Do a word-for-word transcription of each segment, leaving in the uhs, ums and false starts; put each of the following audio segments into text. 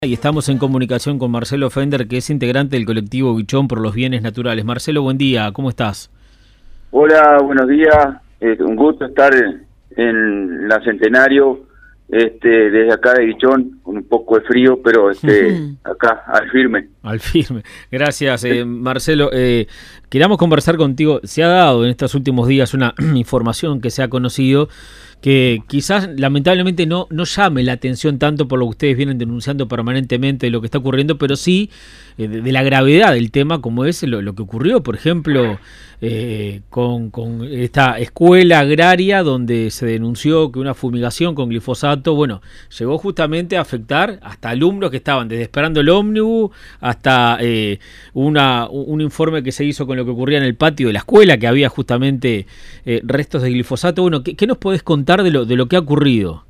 Y estamos en comunicación con Marcelo Fender, que es integrante del colectivo Guichón por los Bienes Naturales. Marcelo, buen día, ¿cómo estás? Hola, buenos días. Es un gusto estar en, en la Centenario, este, desde acá de Guichón, con un poco de frío, pero este, acá, al firme. Al firme. Gracias, eh, Marcelo. Eh, queríamos conversar contigo. Se ha dado en estos últimos días una información que se ha conocido que quizás lamentablemente no, no llame la atención tanto por lo que ustedes vienen denunciando permanentemente de lo que está ocurriendo, pero sí eh, de, de la gravedad del tema, como es lo, lo que ocurrió, por ejemplo, eh, con, con esta escuela agraria donde se denunció que una fumigación con glifosato, bueno, llegó justamente a afectar hasta alumnos que estaban desde esperando el ómnibus hasta eh, una, un informe que se hizo con lo que ocurría en el patio de la escuela, que había justamente eh, restos de glifosato. Bueno, ¿qué, qué nos podés contar de lo de lo que ha ocurrido?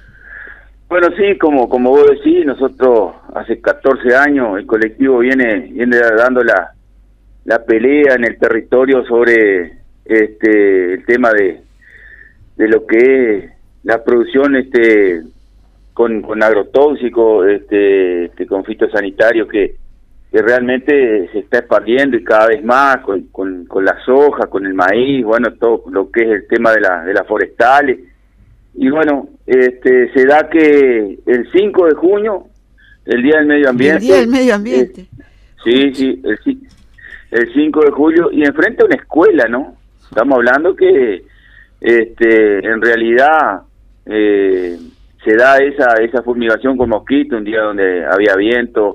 Bueno, sí, como como vos decís, nosotros hace catorce años el colectivo viene viene dando la la pelea en el territorio sobre este el tema de de lo que es la producción este con con agrotóxicos, este, este con fitosanitarios que que realmente se está expandiendo y cada vez más con, con, con la soja, con el maíz, bueno, todo lo que es el tema de, la, de las forestales. Y bueno, este se da que el cinco de junio, el Día del Medio Ambiente... El Día del Medio Ambiente. Eh, sí, sí, el, el cinco de julio, y enfrente a una escuela, ¿no? Estamos hablando que este en realidad eh, se da esa, esa fumigación con mosquito, un día donde había viento,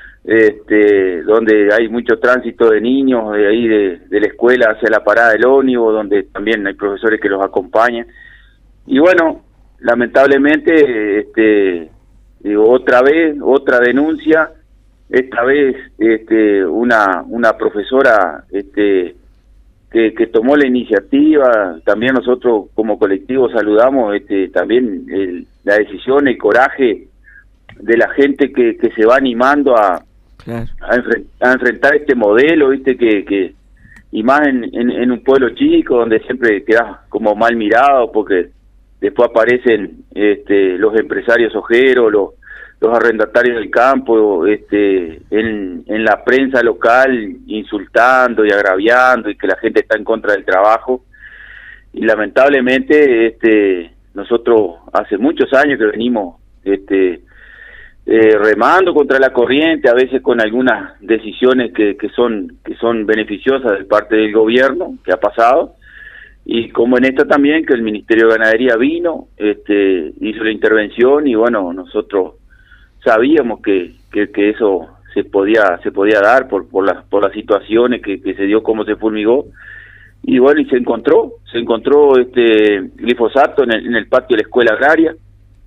este donde hay mucho tránsito de niños de ahí de, de la escuela hacia la parada del ómnibus, donde también hay profesores que los acompañan. Y bueno, lamentablemente, este, digo, otra vez, otra denuncia, esta vez, este, una, una profesora, este, que, que tomó la iniciativa. También nosotros como colectivo saludamos, este, también el, la decisión, el coraje de la gente que, que se va animando a, claro. a, enfrent, a enfrentar este modelo, viste, que, que y más en, en, en un pueblo chico donde siempre quedas como mal mirado porque después aparecen este, los empresarios ojeros, los, los arrendatarios del campo, este, en, en la prensa local insultando y agraviando y que la gente está en contra del trabajo. Y lamentablemente este, nosotros hace muchos años que venimos este, eh, remando contra la corriente, a veces con algunas decisiones que, que son que son beneficiosas de parte del gobierno, que ha pasado. Y como en esta también, que el Ministerio de Ganadería vino, este, hizo la intervención y bueno, nosotros sabíamos que, que, que eso se podía se podía dar por por las por las situaciones que, que se dio, cómo se fulmigó. Y bueno, y se encontró, se encontró este glifosato en el, en el patio de la escuela agraria,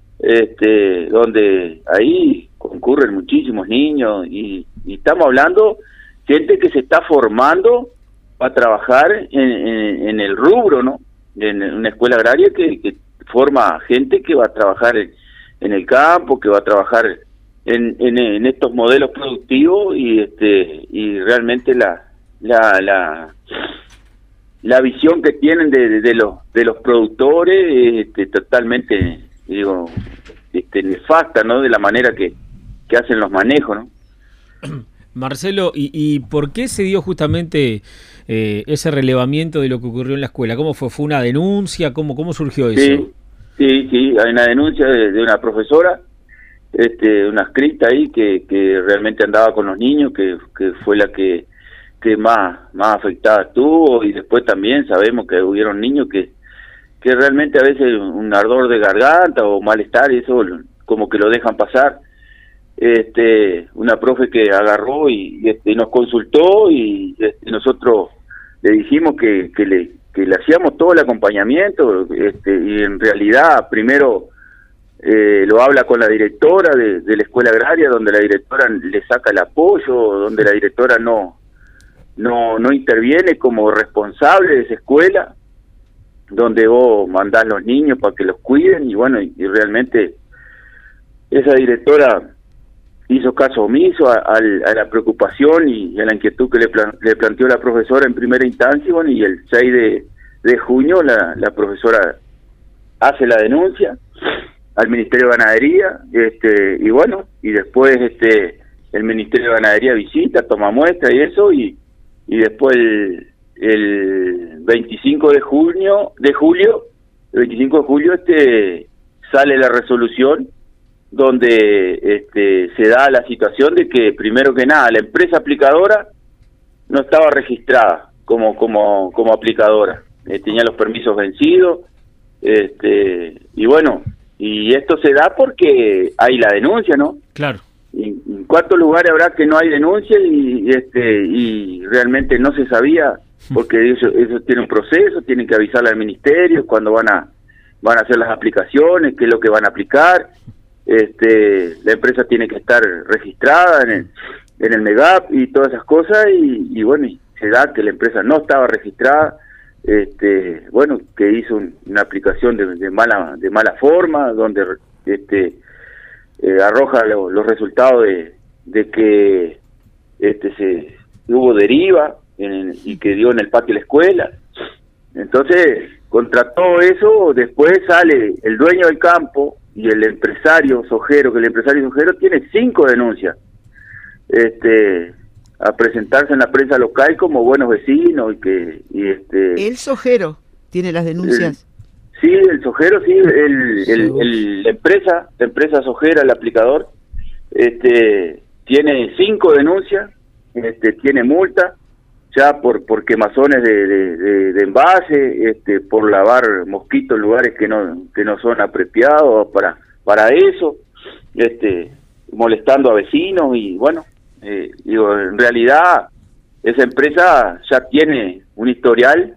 este, donde ahí concurren muchísimos niños y, y estamos hablando gente que se está formando a trabajar en, en, en el rubro, ¿no? En una escuela agraria que, que forma gente que va a trabajar en, en el campo, que va a trabajar en, en, en estos modelos productivos y este y realmente la la la, la visión que tienen de, de, de los de los productores este, totalmente digo este nefasta, ¿no? De la manera que, que hacen los manejos, ¿no? Marcelo, ¿y, y por qué se dio justamente eh, ese relevamiento de lo que ocurrió en la escuela? ¿Cómo fue? ¿Fue una denuncia? ¿Cómo cómo surgió eso? Sí, sí, sí, hay una denuncia de, de una profesora, este, una escrita ahí que, que realmente andaba con los niños, que, que fue la que, que más, más afectada estuvo, y después también sabemos que hubieron niños que, que realmente a veces un ardor de garganta o malestar, y eso como que lo dejan pasar. Este, una profe que agarró y, y este, nos consultó y este, nosotros le dijimos que, que le que le hacíamos todo el acompañamiento, este, y en realidad primero eh, lo habla con la directora de, de la escuela agraria, donde la directora le saca el apoyo, donde la directora no no no interviene como responsable de esa escuela, donde vos mandás los niños para que los cuiden, y bueno, y, y realmente esa directora hizo caso omiso a, a, a la preocupación y a la inquietud que le, plan, le planteó la profesora en primera instancia, y bueno, y el seis de junio la, la profesora hace la denuncia, al Ministerio de Ganadería, este, y bueno, y después este el Ministerio de Ganadería visita, toma muestra y eso, y, y después el, el veinticinco de junio, de julio, el veinticinco de julio este sale la resolución donde este se da la situación de que primero que nada la empresa aplicadora no estaba registrada como como como aplicadora, eh, tenía los permisos vencidos, este y bueno, y esto se da porque hay la denuncia, ¿no? Claro. ¿Y en cuántos lugares habrá que no hay denuncia y este y realmente no se sabía? Porque eso, eso tiene un proceso, tienen que avisarle al ministerio cuando van a van a hacer las aplicaciones, qué es lo que van a aplicar. Este, la empresa tiene que estar registrada en el, en el MEGAP y todas esas cosas, y, y bueno, y se da que la empresa no estaba registrada, este, bueno, que hizo un, una aplicación de, de mala de mala forma, donde este eh, arroja lo, los resultados de, de que este se hubo deriva en, y que dio en el patio de la escuela. Entonces, contra todo eso, después sale el dueño del campo y el empresario sojero, que el empresario sojero tiene cinco denuncias, este, a presentarse en la prensa local como buenos vecinos y que, y este. El sojero tiene las denuncias. El, sí, el sojero, sí, el, el, el, la empresa, la empresa sojera, el aplicador, este, tiene cinco denuncias, este, tiene multa ya por por quemazones de, de, de, de envase, este, por lavar mosquitos en lugares que no que no son apropiados para para eso, este, molestando a vecinos y bueno, eh, digo, en realidad esa empresa ya tiene un historial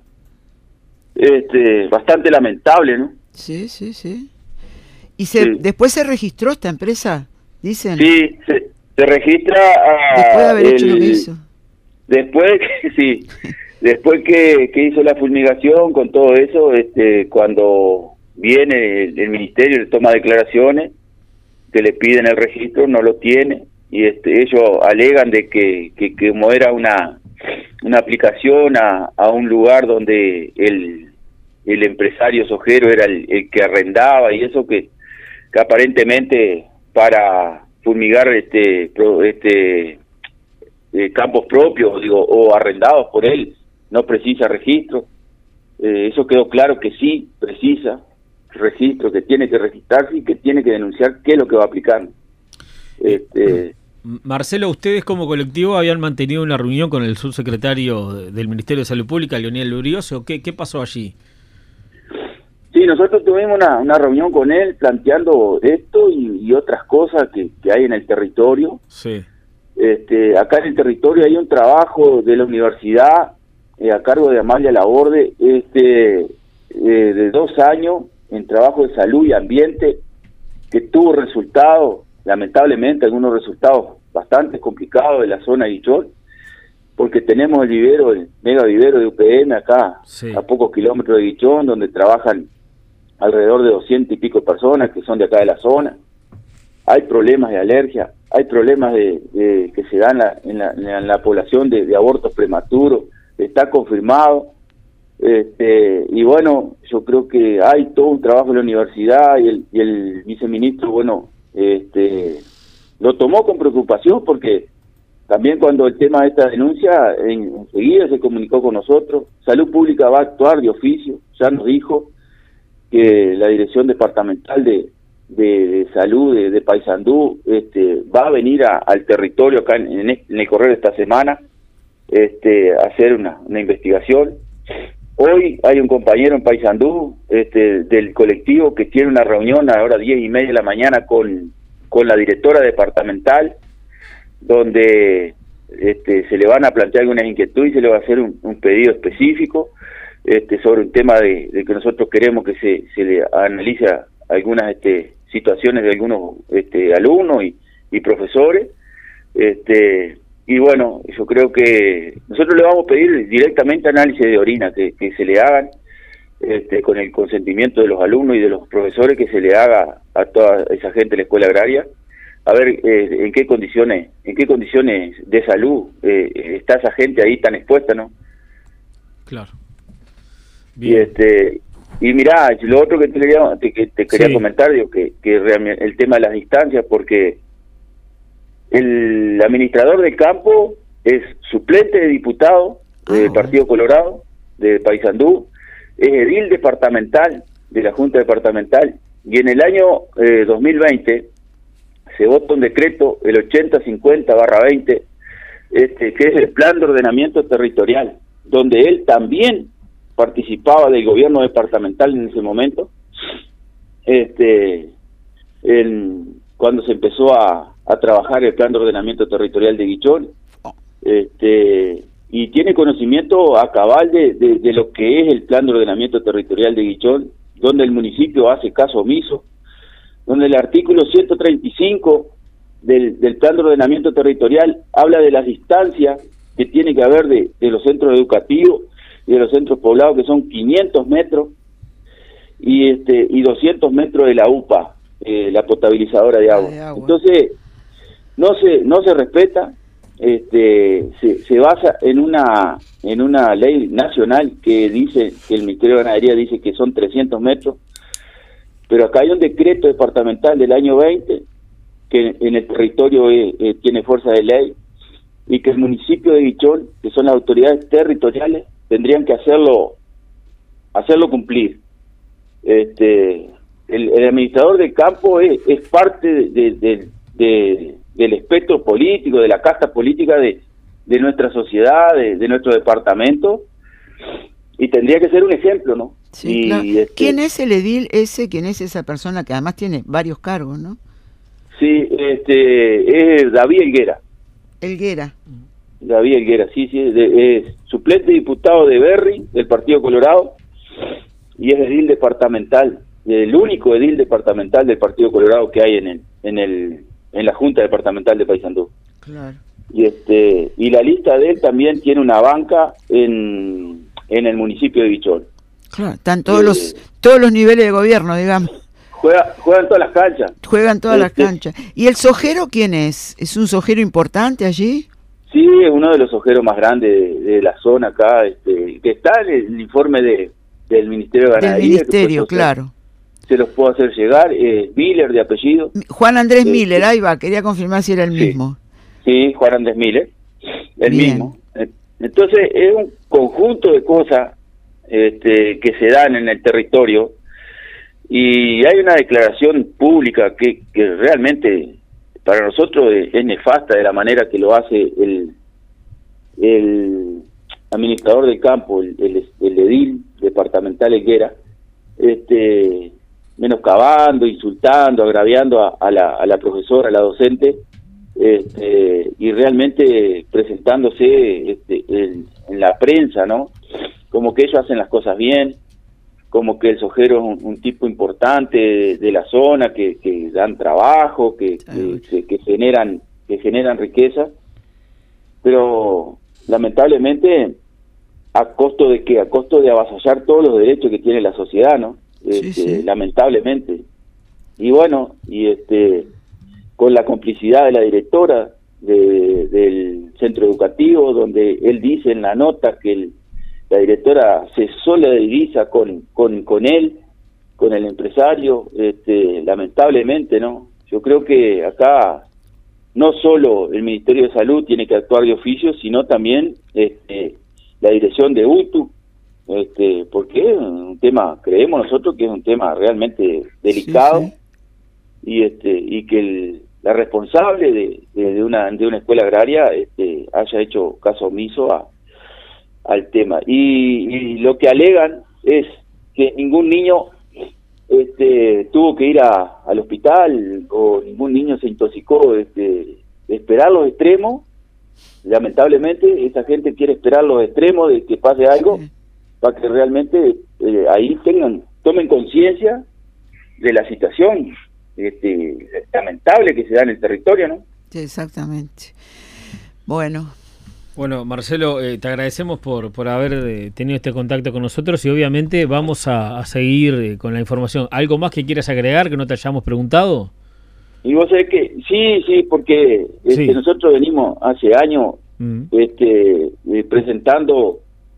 este bastante lamentable, ¿no? Sí, sí, sí. Y se sí. Después se registró esta empresa, dicen. Sí, se, se registra a, después de haber el, hecho lo que hizo. Después que sí, después que, que hizo la fulmigación con todo eso, este, cuando viene el, el ministerio le toma declaraciones, que le piden el registro, no lo tiene, y este, ellos alegan de que, que, que como era una una aplicación a, a un lugar donde el el empresario sojero era el, el que arrendaba y eso que, que aparentemente para fulmigar este pro, este Eh, campos propios, digo, o arrendados por él, no precisa registro. Eh, eso quedó claro que sí precisa registro, que tiene que registrarse y que tiene que denunciar qué es lo que va a aplicar. Este, Marcelo, ustedes como colectivo habían mantenido una reunión con el subsecretario del Ministerio de Salud Pública, Leonel Lurioso. ¿Qué, qué pasó allí? Sí, nosotros tuvimos una, una reunión con él planteando esto y, y otras cosas que, que hay en el territorio. Sí. Este, acá en el territorio hay un trabajo de la universidad eh, a cargo de Amalia Laborde, este, eh, de dos años en trabajo de salud y ambiente, que tuvo resultados, lamentablemente algunos resultados bastante complicados de la zona de Guichol, porque tenemos el vivero, el mega vivero de U P M acá, sí, a pocos kilómetros de Guichón, donde trabajan alrededor de doscientas y pico personas que son de acá de la zona. Hay problemas de alergia, hay problemas de, de que se dan la, en, la, en la población de, de abortos prematuros, está confirmado, este, y bueno, yo creo que hay todo un trabajo en la universidad y el, y el viceministro, bueno, este, lo tomó con preocupación porque también cuando el tema de esta denuncia en, enseguida se comunicó con nosotros. Salud Pública va a actuar de oficio, ya nos dijo que la dirección departamental de De, de salud de, de Paysandú este, va a venir a, al territorio acá en, en, este, en el correr de esta semana este, a hacer una, una investigación. Hoy hay un compañero en Paysandú este, del colectivo que tiene una reunión a la hora diez y media de la mañana con, con la directora departamental, donde este, se le van a plantear algunas inquietudes y se le va a hacer un, un pedido específico este, sobre un tema de, de que nosotros queremos que se, se le analice algunas este, situaciones de algunos este, alumnos y, y profesores, este, y bueno, yo creo que nosotros le vamos a pedir directamente análisis de orina, que, que se le hagan este, con el consentimiento de los alumnos y de los profesores, que se le haga a toda esa gente de la escuela agraria, a ver eh, en qué condiciones, en qué condiciones de salud eh, está esa gente ahí tan expuesta, ¿no? Claro. Bien. Y este Y mirá, lo otro que te, quería, te, que te quería Sí. comentar, digo, que, que realmente el tema de las distancias, porque el administrador de campo es suplente de diputado Ah, del bueno. Partido Colorado, de Paysandú, es edil departamental de la Junta Departamental, y en el año eh, dos mil veinte se vota un decreto, el ochenta cincuenta barra veinte, este, que es el Plan de Ordenamiento Territorial, donde él también participaba del gobierno departamental en ese momento, este, en, cuando se empezó a, a trabajar el Plan de Ordenamiento Territorial de Guichol, este, y tiene conocimiento a cabal de, de, de lo que es el Plan de Ordenamiento Territorial de Guichol, donde el municipio hace caso omiso, donde el artículo ciento treinta y cinco del, del Plan de Ordenamiento Territorial habla de las distancias que tiene que haber de, de los centros educativos y de los centros poblados, que son quinientos metros, y este y doscientos metros de la U P A, eh, la potabilizadora de agua. de agua. Entonces, no se no se respeta, este se, se basa en una en una ley nacional que dice, que el Ministerio de Ganadería dice que son trescientos metros, pero acá hay un decreto departamental del año veinte que en el territorio eh, eh, tiene fuerza de ley, y que el municipio de Guichol, que son las autoridades territoriales, tendrían que hacerlo hacerlo cumplir. Este el, el administrador de campo es, es parte de, de, de, de, del espectro político, de la casta política de, de nuestra sociedad, de, de nuestro departamento, y tendría que ser un ejemplo, ¿no? Sí, y, claro. este, ¿Quién es el edil ese? ¿Quién es esa persona que además tiene varios cargos, no? Sí, este es David Helguera. Helguera. David Helguera, sí, sí, es, de, es suplente diputado de Berry, del Partido Colorado, y es edil departamental, el único edil departamental del Partido Colorado que hay en el, en el, en la Junta Departamental de Paysandú. Claro. Y este, y la lista de él también tiene una banca en, en el municipio de Guichol. Claro, están todos Eh, los todos los niveles de gobierno, digamos. Juega, juegan todas las canchas. Juegan todas las Este, canchas. ¿Y el sojero quién es? ¿Es un sojero importante allí? Sí, es uno de los ojeros más grandes de, de la zona acá, este, que está en el informe de, del Ministerio de Del Ganadería. ministerio, que claro. Se los puedo hacer llegar, eh, Miller de apellido. Juan Andrés Sí, Miller, sí. ahí va, quería confirmar si era el Sí. mismo. Sí, Juan Andrés Miller, el Bien. mismo. Eh, Entonces es un conjunto de cosas este, que se dan en el territorio, y hay una declaración pública que, que realmente para nosotros es, es nefasta de la manera que lo hace el, el administrador del campo, el, el, el edil departamental Helguera, este, menoscabando, insultando, agraviando a, a, la, a la profesora, a la docente, este, y realmente presentándose este, en, en la prensa, ¿no? Como que ellos hacen las cosas bien, como que el sojero es un, un tipo importante de, de la zona, que, que dan trabajo, que, que, que, que generan que generan riqueza, pero lamentablemente a costo de que a costo de avasallar todos los derechos que tiene la sociedad, ¿no? Sí, Este, sí. lamentablemente. Y bueno, y este con la complicidad de la directora de, del centro educativo, donde él dice en la nota que el, la directora se solidariza con, con, con él, con el empresario, este, lamentablemente, ¿no? Yo creo que acá no solo el Ministerio de Salud tiene que actuar de oficio, sino también este, la dirección de U T U, este, porque es un tema, creemos nosotros que es un tema realmente delicado, Sí, sí. y este y que el, la responsable de, de, de una de una escuela agraria este, haya hecho caso omiso a, al tema. Y, y lo que alegan es que ningún niño este, tuvo que ir a, al hospital, o ningún niño se intoxicó, este, esperar los extremos. Lamentablemente esa gente quiere esperar los extremos de que pase algo, Sí. para que realmente eh, ahí tengan tomen conciencia de la situación este, lamentable que se da en el territorio, ¿no? Sí, exactamente. Bueno, Bueno, Marcelo, eh, te agradecemos por, por haber eh, tenido este contacto con nosotros, y obviamente vamos a, a seguir eh, con la información. ¿Algo más que quieras agregar que no te hayamos preguntado? Y vos sabés que sí, sí, porque este, Sí. nosotros venimos hace años Mm. este, eh, presentando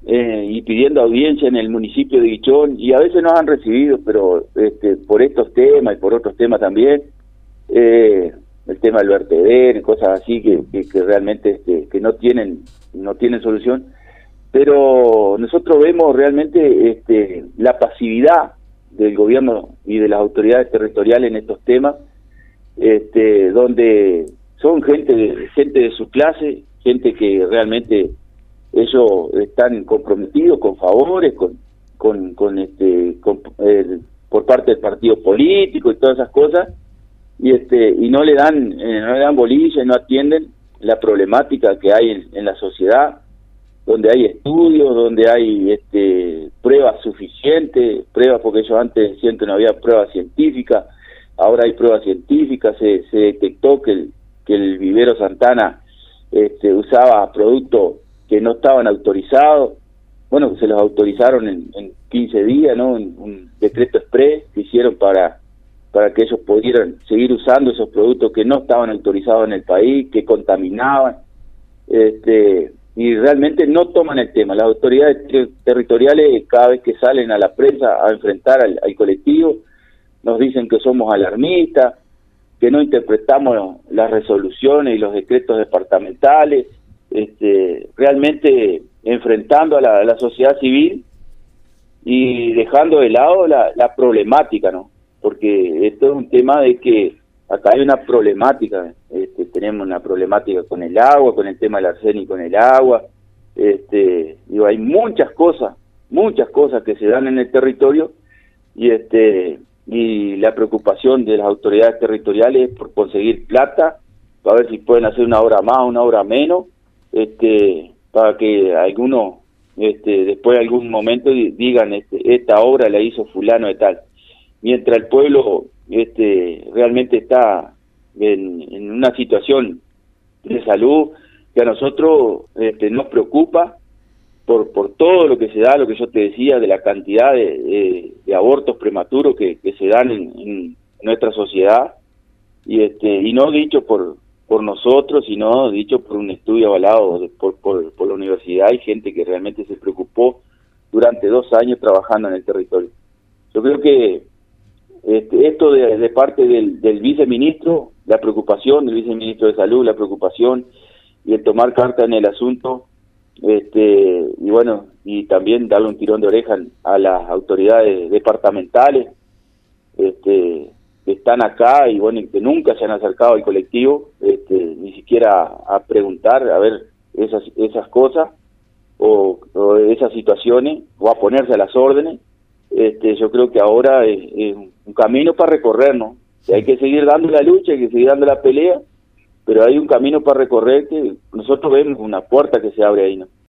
eh, y pidiendo audiencia en el municipio de Guichón, y a veces nos han recibido, pero este, por estos temas y por otros temas también, eh, el tema del vertedero, cosas así que, que, que realmente este, que no tienen no tienen solución, pero nosotros vemos realmente este, la pasividad del gobierno y de las autoridades territoriales en estos temas, este, donde son gente de, gente de su clase, gente que realmente ellos están comprometidos con favores, con con, con este con, eh, por parte del partido político y todas esas cosas, y este y no le dan eh, no le dan bolilla y no atienden la problemática que hay en, en la sociedad, donde hay estudios, donde hay este pruebas suficientes, pruebas, porque ellos antes decían que no había pruebas científicas, ahora hay pruebas científicas, se, se detectó que el, que el vivero Santana este, usaba productos que no estaban autorizados, bueno, se los autorizaron en, en quince días, ¿no? Un, un decreto exprés que hicieron para para que ellos pudieran seguir usando esos productos que no estaban autorizados en el país, que contaminaban, este y realmente no toman el tema. Las autoridades ter territoriales, cada vez que salen a la prensa a enfrentar al, al colectivo, nos dicen que somos alarmistas, que no interpretamos las resoluciones y los decretos departamentales, este, realmente enfrentando a la, a la sociedad civil y dejando de lado la, la problemática, ¿no? Porque esto es un tema de que acá hay una problemática, este, tenemos una problemática con el agua, con el tema del arsénico en el agua, este, digo, hay muchas cosas, muchas cosas que se dan en el territorio, y este y la preocupación de las autoridades territoriales es por conseguir plata, para ver si pueden hacer una obra más, una obra menos, este, para que algunos, este, después de algún momento digan, este, esta obra la hizo fulano de tal, mientras el pueblo este realmente está en, en una situación de salud que a nosotros este, nos preocupa por por todo lo que se da, lo que yo te decía, de la cantidad de, de, de abortos prematuros que, que se dan en, en nuestra sociedad, y este y no dicho por por nosotros, sino dicho por un estudio avalado de, por, por, por la universidad y gente que realmente se preocupó durante dos años trabajando en el territorio. Yo creo que Este, esto de, de parte del, del viceministro, la preocupación del viceministro de Salud, la preocupación y el tomar carta en el asunto, este y bueno, y también darle un tirón de oreja a las autoridades departamentales este que están acá y bueno, que nunca se han acercado al colectivo, este ni siquiera a preguntar, a ver esas esas cosas o, o esas situaciones, o a ponerse a las órdenes. Este, yo creo que ahora es, es un camino para recorrer, ¿no? Que hay que seguir dando la lucha, hay que seguir dando la pelea, pero hay un camino para recorrer que nosotros vemos una puerta que se abre ahí, ¿no?